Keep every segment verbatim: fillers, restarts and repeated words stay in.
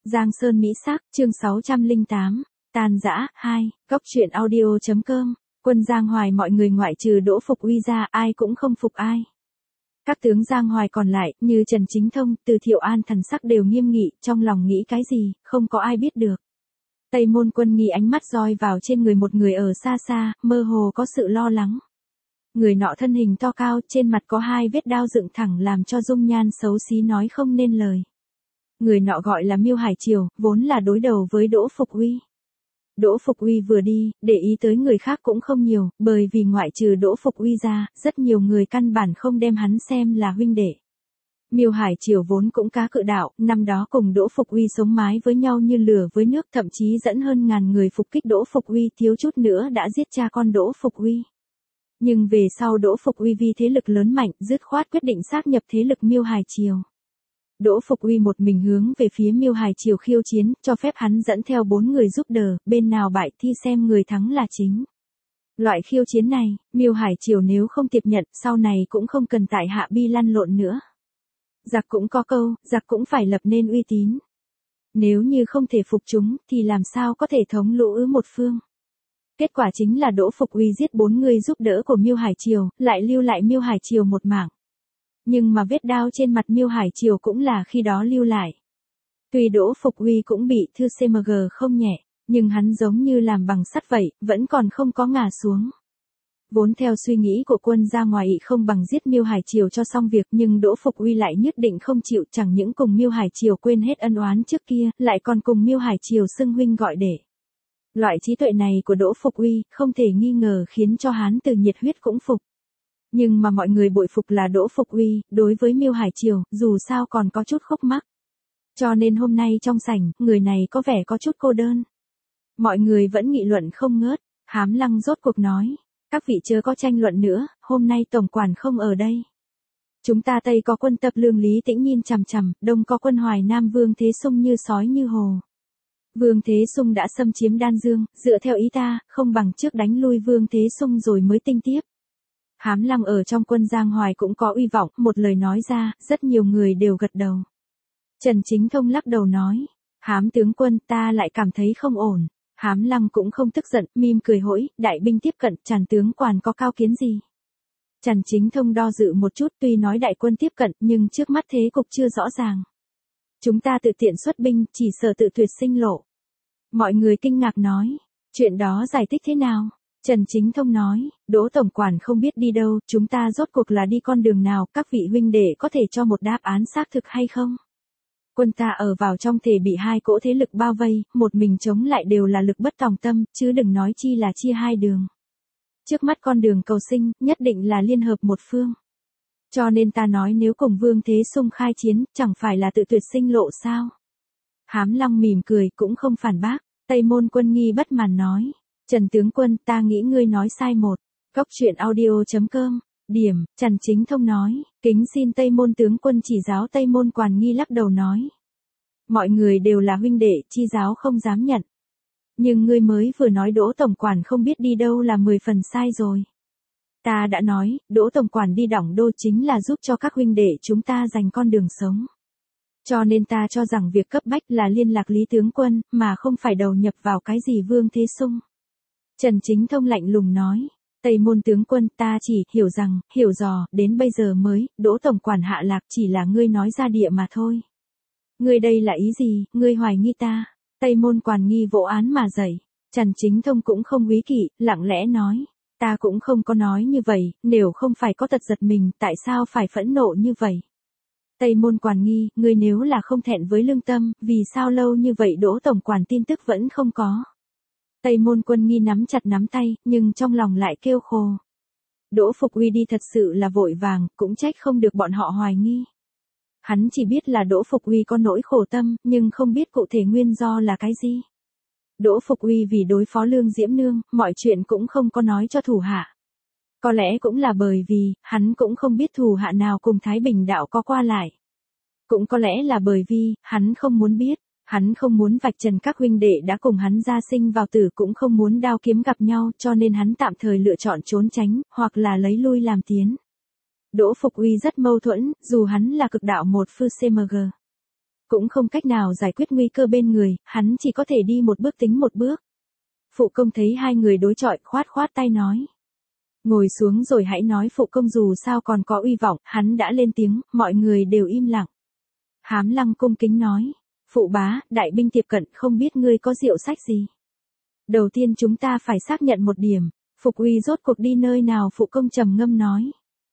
Giang Sơn Mỹ Sắc, chương sáu trăm lẻ tám, Tan rã, hai, Góc truyện audio.com, quân Giang Hoài mọi người ngoại trừ Đỗ Phục Uy ra ai cũng không phục ai. Các tướng Giang Hoài còn lại, như Trần Chính Thông, Từ Thiệu An thần sắc đều nghiêm nghị, trong lòng nghĩ cái gì, không có ai biết được. Tây Môn Quân nghi ánh mắt doi vào trên người một người ở xa xa, mơ hồ có sự lo lắng. Người nọ thân hình to cao, trên mặt có hai vết đao dựng thẳng làm cho dung nhan xấu xí nói không nên lời. Người nọ gọi là Miêu Hải Triều, vốn là đối đầu với Đỗ Phục Uy. Đỗ Phục Uy vừa đi, để ý tới người khác cũng không nhiều, bởi vì ngoại trừ Đỗ Phục Uy ra, rất nhiều người căn bản không đem hắn xem là huynh đệ. Miêu Hải Triều vốn cũng cá cự đạo, năm đó cùng Đỗ Phục Uy sống mái với nhau như lửa với nước, thậm chí dẫn hơn ngàn người phục kích Đỗ Phục Uy, thiếu chút nữa đã giết cha con Đỗ Phục Uy. Nhưng về sau Đỗ Phục Uy vì thế lực lớn mạnh, dứt khoát quyết định sát nhập thế lực Miêu Hải Triều. Đỗ Phục Uy một mình hướng về phía Miêu Hải Triều khiêu chiến, cho phép hắn dẫn theo bốn người giúp đỡ, bên nào bại thì xem người thắng là chính. Loại khiêu chiến này, Miêu Hải Triều nếu không tiếp nhận, sau này cũng không cần tại hạ bi lăn lộn nữa. Giặc cũng có câu, giặc cũng phải lập nên uy tín. Nếu như không thể phục chúng, thì làm sao có thể thống lũ ứ một phương. Kết quả chính là Đỗ Phục Uy giết bốn người giúp đỡ của Miêu Hải Triều, lại lưu lại Miêu Hải Triều một mạng. Nhưng mà vết đao trên mặt Miêu Hải Triều cũng là khi đó lưu lại. Tuy Đỗ Phục Uy cũng bị thư xê em giê không nhẹ, nhưng hắn giống như làm bằng sắt vậy, vẫn còn không có ngả xuống. Vốn theo suy nghĩ của quân ra ngoài không bằng giết Miêu Hải Triều cho xong việc, nhưng Đỗ Phục Uy lại nhất định không chịu, chẳng những cùng Miêu Hải Triều quên hết ân oán trước kia, lại còn cùng Miêu Hải Triều xưng huynh gọi đệ. Loại trí tuệ này của Đỗ Phục Uy không thể nghi ngờ khiến cho Hán Từ nhiệt huyết cũng phục. Nhưng mà mọi người bội phục là Đỗ Phục Uy, đối với Miêu Hải Triều, dù sao còn có chút khúc mắc. Cho nên hôm nay trong sảnh, người này có vẻ có chút cô đơn. Mọi người vẫn nghị luận không ngớt, Hám Lăng rốt cuộc nói, các vị chớ có tranh luận nữa, hôm nay tổng quản không ở đây. Chúng ta Tây có quân Tập Lương Lý Tĩnh nhìn chằm chằm, Đông có quân Hoài Nam Vương Thế Sung như sói như hồ. Vương Thế Sung đã xâm chiếm Đan Dương, dựa theo ý ta, không bằng trước đánh lui Vương Thế Sung rồi mới tinh tiếp. Hám Lăng ở trong quân Giang Hoài cũng có uy vọng, một lời nói ra, rất nhiều người đều gật đầu. Trần Chính Thông lắc đầu nói, Hám tướng quân ta lại cảm thấy không ổn. Hám Lăng cũng không tức giận, mỉm cười hỗi, đại binh tiếp cận, Trần tướng quản có cao kiến gì. Trần Chính Thông đo dự một chút, tuy nói đại quân tiếp cận, nhưng trước mắt thế cục chưa rõ ràng. Chúng ta tự tiện xuất binh, chỉ sợ tự tuyệt sinh lộ. Mọi người kinh ngạc nói, chuyện đó giải thích thế nào? Trần Chính Thông nói, Đỗ tổng quản không biết đi đâu, chúng ta rốt cuộc là đi con đường nào, các vị huynh đệ có thể cho một đáp án xác thực hay không? Quân ta ở vào trong thể bị hai cỗ thế lực bao vây, một mình chống lại đều là lực bất tòng tâm, chứ đừng nói chi là chia hai đường. Trước mắt con đường cầu sinh, nhất định là liên hợp một phương. Cho nên ta nói nếu cùng Vương Thế Sung khai chiến, chẳng phải là tự tuyệt sinh lộ sao? Hám Lăng mỉm cười cũng không phản bác, Tây Môn Quân nghi bất màn nói. Trần tướng quân, ta nghĩ ngươi nói sai một. Góc truyện audio.com, điểm, Trần Chính Thông nói, kính xin Tây Môn tướng quân chỉ giáo. Tây Môn Quản nghi lắc đầu nói. Mọi người đều là huynh đệ, chi giáo không dám nhận. Nhưng ngươi mới vừa nói Đỗ tổng quản không biết đi đâu là mười phần sai rồi. Ta đã nói, Đỗ tổng quản đi Đỏng Đô chính là giúp cho các huynh đệ chúng ta giành con đường sống. Cho nên ta cho rằng việc cấp bách là liên lạc Lý tướng quân, mà không phải đầu nhập vào cái gì Vương Thế Sung. Trần Chính Thông lạnh lùng nói, Tây Môn tướng quân ta chỉ hiểu rằng, hiểu dò, đến bây giờ mới, Đỗ tổng quản hạ lạc chỉ là ngươi nói ra địa mà thôi. Ngươi đây là ý gì, ngươi hoài nghi ta? Tây Môn Quản nghi vỗ án mà dậy. Trần Chính Thông cũng không quý kỵ, lặng lẽ nói, ta cũng không có nói như vậy, nếu không phải có tật giật mình, tại sao phải phẫn nộ như vậy? Tây Môn Quản nghi, ngươi nếu là không thẹn với lương tâm, vì sao lâu như vậy Đỗ tổng quản tin tức vẫn không có? Tây Môn Quân nghi nắm chặt nắm tay, nhưng trong lòng lại kêu khô. Đỗ Phục Uy đi thật sự là vội vàng, cũng trách không được bọn họ hoài nghi. Hắn chỉ biết là Đỗ Phục Uy có nỗi khổ tâm, nhưng không biết cụ thể nguyên do là cái gì. Đỗ Phục Uy vì đối phó Lương Diễm Nương, mọi chuyện cũng không có nói cho thủ hạ. Có lẽ cũng là bởi vì, hắn cũng không biết thủ hạ nào cùng Thái Bình đạo có qua lại. Cũng có lẽ là bởi vì, hắn không muốn biết. Hắn không muốn vạch trần các huynh đệ đã cùng hắn gia sinh vào tử, cũng không muốn đao kiếm gặp nhau, cho nên hắn tạm thời lựa chọn trốn tránh, hoặc là lấy lui làm tiến. Đỗ Phục Uy rất mâu thuẫn, dù hắn là cực đạo một thư xê em giê. Cũng không cách nào giải quyết nguy cơ bên người, hắn chỉ có thể đi một bước tính một bước. Phụ công thấy hai người đối chọi, khoát khoát tay nói. Ngồi xuống rồi hãy nói. Phụ công dù sao còn có uy vọng, hắn đã lên tiếng, mọi người đều im lặng. Hám Lăng cung kính nói. Phụ bá, đại binh tiếp cận, không biết ngươi có diệu sách gì. Đầu tiên chúng ta phải xác nhận một điểm, Phục Uy rốt cuộc đi nơi nào. Phụ công trầm ngâm nói.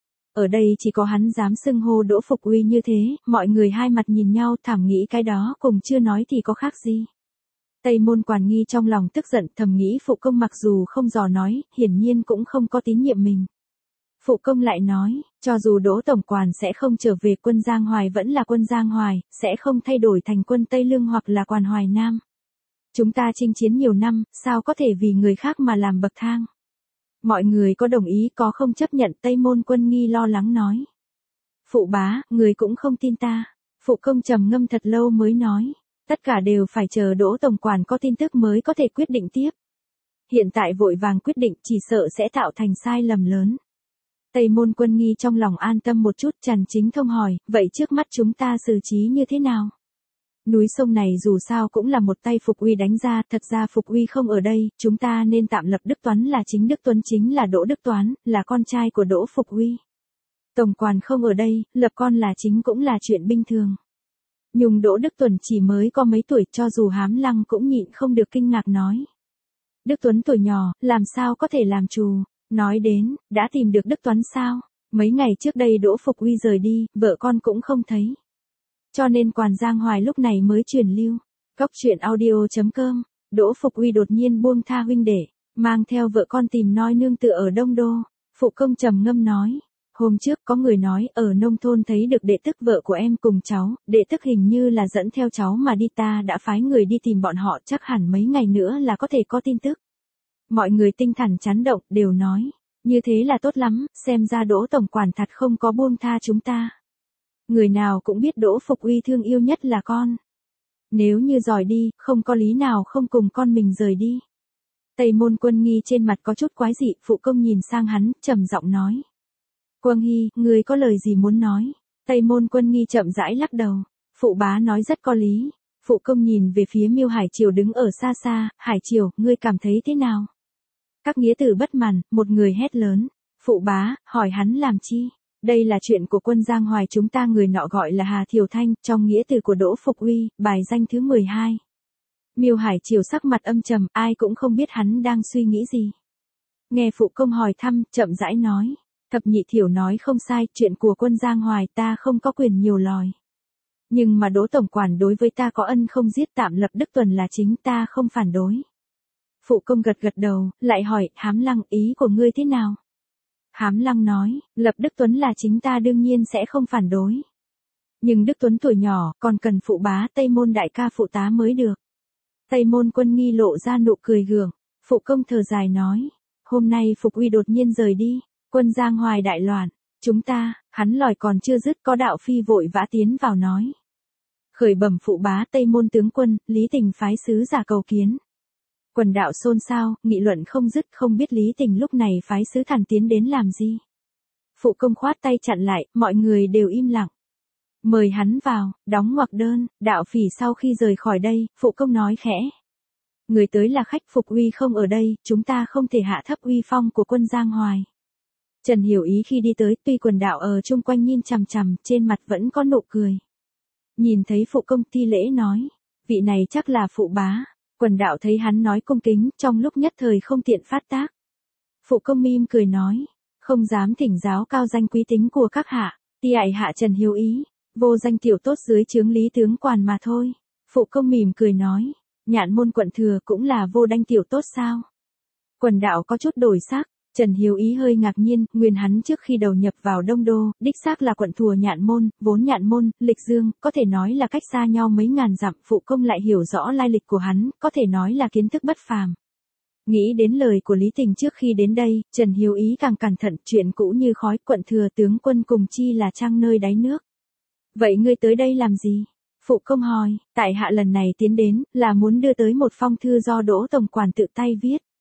Ở đây chỉ có hắn dám xưng hô Đỗ Phục Uy như thế, mọi người hai mặt nhìn nhau thảm nghĩ cái đó cùng chưa nói thì có khác gì. Tây Môn Quản Nghi trong lòng tức giận thầm nghĩ Phụ công mặc dù không dò nói, hiển nhiên cũng không có tín nhiệm mình. Phụ công lại nói, cho dù Đỗ Tổng Quản sẽ không trở về, quân Giang Hoài vẫn là quân Giang Hoài, sẽ không thay đổi thành quân Tây Lương hoặc là Quản Hoài Nam. Chúng ta chinh chiến nhiều năm, sao có thể vì người khác mà làm bậc thang. Mọi người có đồng ý có không chấp nhận. Tây Môn Quân Nghi lo lắng nói. Phụ bá, người cũng không tin ta. Phụ công trầm ngâm thật lâu mới nói. Tất cả đều phải chờ Đỗ Tổng Quản có tin tức mới có thể quyết định tiếp. Hiện tại vội vàng quyết định chỉ sợ sẽ tạo thành sai lầm lớn. Tây Môn Quân Nghi trong lòng an tâm một chút. Trần Chính Thông hỏi, vậy trước mắt chúng ta xử trí như thế nào? Núi sông này dù sao cũng là một tay Phục Uy đánh ra, thật ra Phục Uy không ở đây, chúng ta nên tạm lập Đức Toán là chính. Đức Tuấn chính là Đỗ Đức Toán, là con trai của Đỗ Phục Uy. Tổng quản không ở đây, lập con là chính cũng là chuyện bình thường. Nhưng Đỗ Đức Tuấn chỉ mới có mấy tuổi, cho dù Hám Lăng cũng nhịn không được kinh ngạc nói. Đức Tuấn tuổi nhỏ, làm sao có thể làm chủ? Nói đến, đã tìm được Đức Tuấn sao? Mấy ngày trước đây Đỗ Phục Uy rời đi, vợ con cũng không thấy. Cho nên Quản Giang Hoài lúc này mới truyền lưu. Cốc truyện audio chấm com. Đỗ Phục Uy đột nhiên buông tha huynh đệ, mang theo vợ con tìm noi nương tựa ở Đông Đô. Phụ công trầm ngâm nói. Hôm trước có người nói ở nông thôn thấy được đệ tức vợ của em cùng cháu, đệ tức hình như là dẫn theo cháu mà đi, ta đã phái người đi tìm bọn họ, chắc hẳn mấy ngày nữa là có thể có tin tức. Mọi người tinh thần chấn động, đều nói. Như thế là tốt lắm, xem ra Đỗ Tổng Quản thật không có buông tha chúng ta. Người nào cũng biết Đỗ Phục Uy thương yêu nhất là con. Nếu như dòi đi, không có lý nào không cùng con mình rời đi. Tây Môn Quân Nghi trên mặt có chút quái dị, phụ công nhìn sang hắn, trầm giọng nói. Quân Hy, ngươi có lời gì muốn nói? Tây Môn Quân Nghi chậm rãi lắc đầu. Phụ bá nói rất có lý. Phụ công nhìn về phía Miêu Hải Triều đứng ở xa xa. Hải Triều, ngươi cảm thấy thế nào? Các nghĩa tử bất mãn, một người hét lớn. Phụ bá, hỏi hắn làm chi? Đây là chuyện của quân Giang Hoài chúng ta, người nọ gọi là Hà Thiều Thanh, trong nghĩa từ của Đỗ Phục Uy, bài danh thứ mười hai. Miêu Hải Triều sắc mặt âm trầm, ai cũng không biết hắn đang suy nghĩ gì. Nghe phụ công hỏi thăm, chậm rãi nói. Thập nhị Thiểu nói không sai, chuyện của quân Giang Hoài ta không có quyền nhiều lòi. Nhưng mà Đỗ Tổng Quản đối với ta có ân không giết, tạm lập Đức Tuần là chính, ta không phản đối. Phụ công gật gật đầu, lại hỏi, Hám Lăng, ý của ngươi thế nào? Hám Lăng nói, lập Đức Tuấn là chính, ta đương nhiên sẽ không phản đối. Nhưng Đức Tuấn tuổi nhỏ, còn cần phụ bá Tây Môn đại ca phụ tá mới được. Tây Môn Quân Nghi lộ ra nụ cười gượng. Phụ công thở dài nói, hôm nay Phục Uy đột nhiên rời đi, quân Giang Hoài đại loạn, chúng ta, hắn lòi còn chưa dứt, có đạo phi vội vã tiến vào nói. Khởi bẩm phụ bá Tây Môn tướng quân, Lý Tình phái sứ giả cầu kiến. Quần đạo xôn xao, nghị luận không dứt, không biết Lý Tình lúc này phái sứ thần tiến đến làm gì. Phụ công khoát tay chặn lại, mọi người đều im lặng. Mời hắn vào, đóng ngoặc đơn. Đạo phỉ sau khi rời khỏi đây, phụ công nói khẽ. Người tới là khách, Phục Uy không ở đây, chúng ta không thể hạ thấp uy phong của quân Giang Hoài. Trần Hiểu Ý khi đi tới, tuy quần đạo ở chung quanh nhìn chằm chằm, trên mặt vẫn có nụ cười. Nhìn thấy phụ công thi lễ nói, vị này chắc là phụ bá. Quần đạo thấy hắn nói cung kính, trong lúc nhất thời không tiện phát tác. Phụ công mỉm cười nói, không dám thỉnh giáo cao danh quý tính của các hạ, ti ải hạ Trần Hiếu Ý, vô danh tiểu tốt dưới trướng Lý tướng quản mà thôi. Phụ công mỉm cười nói, Nhạn Môn quận thừa cũng là vô đanh tiểu tốt sao? Quần đạo có chút đổi sắc. Trần Hiếu Ý hơi ngạc nhiên, nguyên hắn trước khi đầu nhập vào Đông Đô, đích xác là quận thừa Nhạn Môn, vốn Nhạn Môn, Lịch Dương, có thể nói là cách xa nhau mấy ngàn dặm, phụ công lại hiểu rõ lai lịch của hắn, có thể nói là kiến thức bất phàm. Nghĩ đến lời của Lý Tình trước khi đến đây, Trần Hiếu Ý càng cẩn thận, chuyện cũ như khói, quận thừa tướng quân cùng chi là trang nơi đáy nước. Vậy ngươi tới đây làm gì? Phụ công hỏi, tại hạ lần này tiến đến, là muốn đưa tới một phong thư do Đỗ Tổng Quản tự tay viết.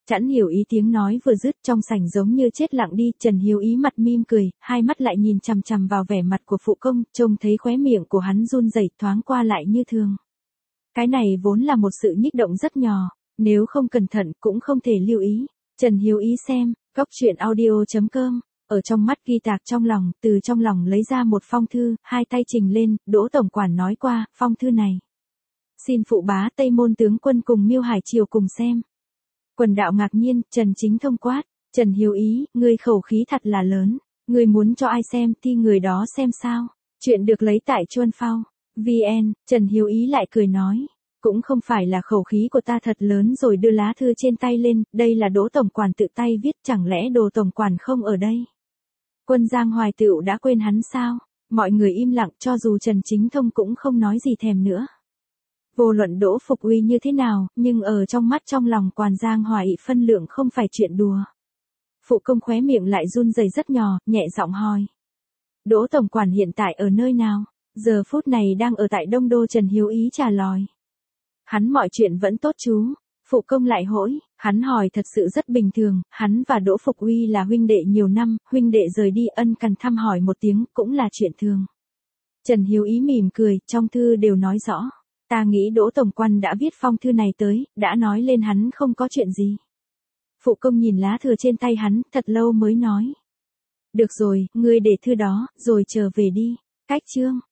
Chẵn Hiểu Ý tiếng nói vừa dứt trong sảnh giống như chết lặng đi, Trần Hiểu Ý mặt mỉm cười, hai mắt lại nhìn chằm chằm vào vẻ mặt của phụ công, trông thấy khóe miệng của hắn run rẩy thoáng qua lại như thường. Cái này vốn là một sự nhích động rất nhỏ, nếu không cẩn thận cũng không thể lưu ý. Trần Hiểu Ý xem, góc truyện audio chấm com, ở trong mắt ghi tạc trong lòng, từ trong lòng lấy ra một phong thư, hai tay trình lên, Đỗ tổng quản nói qua, phong thư này. Xin phụ bá Tây Môn tướng quân cùng Miêu Hải Triều cùng xem. Quần đạo ngạc nhiên, Trần Chính Thông quát, Trần Hiểu Ý, ngươi khẩu khí thật là lớn, ngươi muốn cho ai xem thì người đó xem sao. Chuyện được lấy tại Chuân Phao, vê en, Trần Hiểu Ý lại cười nói, cũng không phải là khẩu khí của ta thật lớn rồi đưa lá thư trên tay lên, đây là Đỗ tổng quản tự tay viết, chẳng lẽ Đồ tổng quản không ở đây. Quân Giang Hoài Tựu đã quên hắn sao? Mọi người im lặng, cho dù Trần Chính Thông cũng không nói gì thèm nữa. Vô luận Đỗ Phục Uy như thế nào, nhưng ở trong mắt trong lòng Quan Giang Hoài phân lượng không phải chuyện đùa. Phụ công khóe miệng lại run rẩy rất nhỏ, nhẹ giọng hỏi. Đỗ tổng quản hiện tại ở nơi nào? Giờ phút này đang ở tại Đông Đô. Trần Hiểu Ý trả lời. Hắn mọi chuyện vẫn tốt chú. Phụ công lại hỗi, hắn hỏi thật sự rất bình thường, hắn và Đỗ Phục Uy là huynh đệ nhiều năm, huynh đệ rời đi ân cần thăm hỏi một tiếng cũng là chuyện thường. Trần Hiểu Ý mỉm cười, trong thư đều nói rõ. Ta nghĩ Đỗ tổng quan đã viết phong thư này tới, đã nói lên hắn không có chuyện gì. Phụ công nhìn lá thư trên tay hắn, thật lâu mới nói. Được rồi, ngươi để thư đó, rồi trở về đi. Cách chương.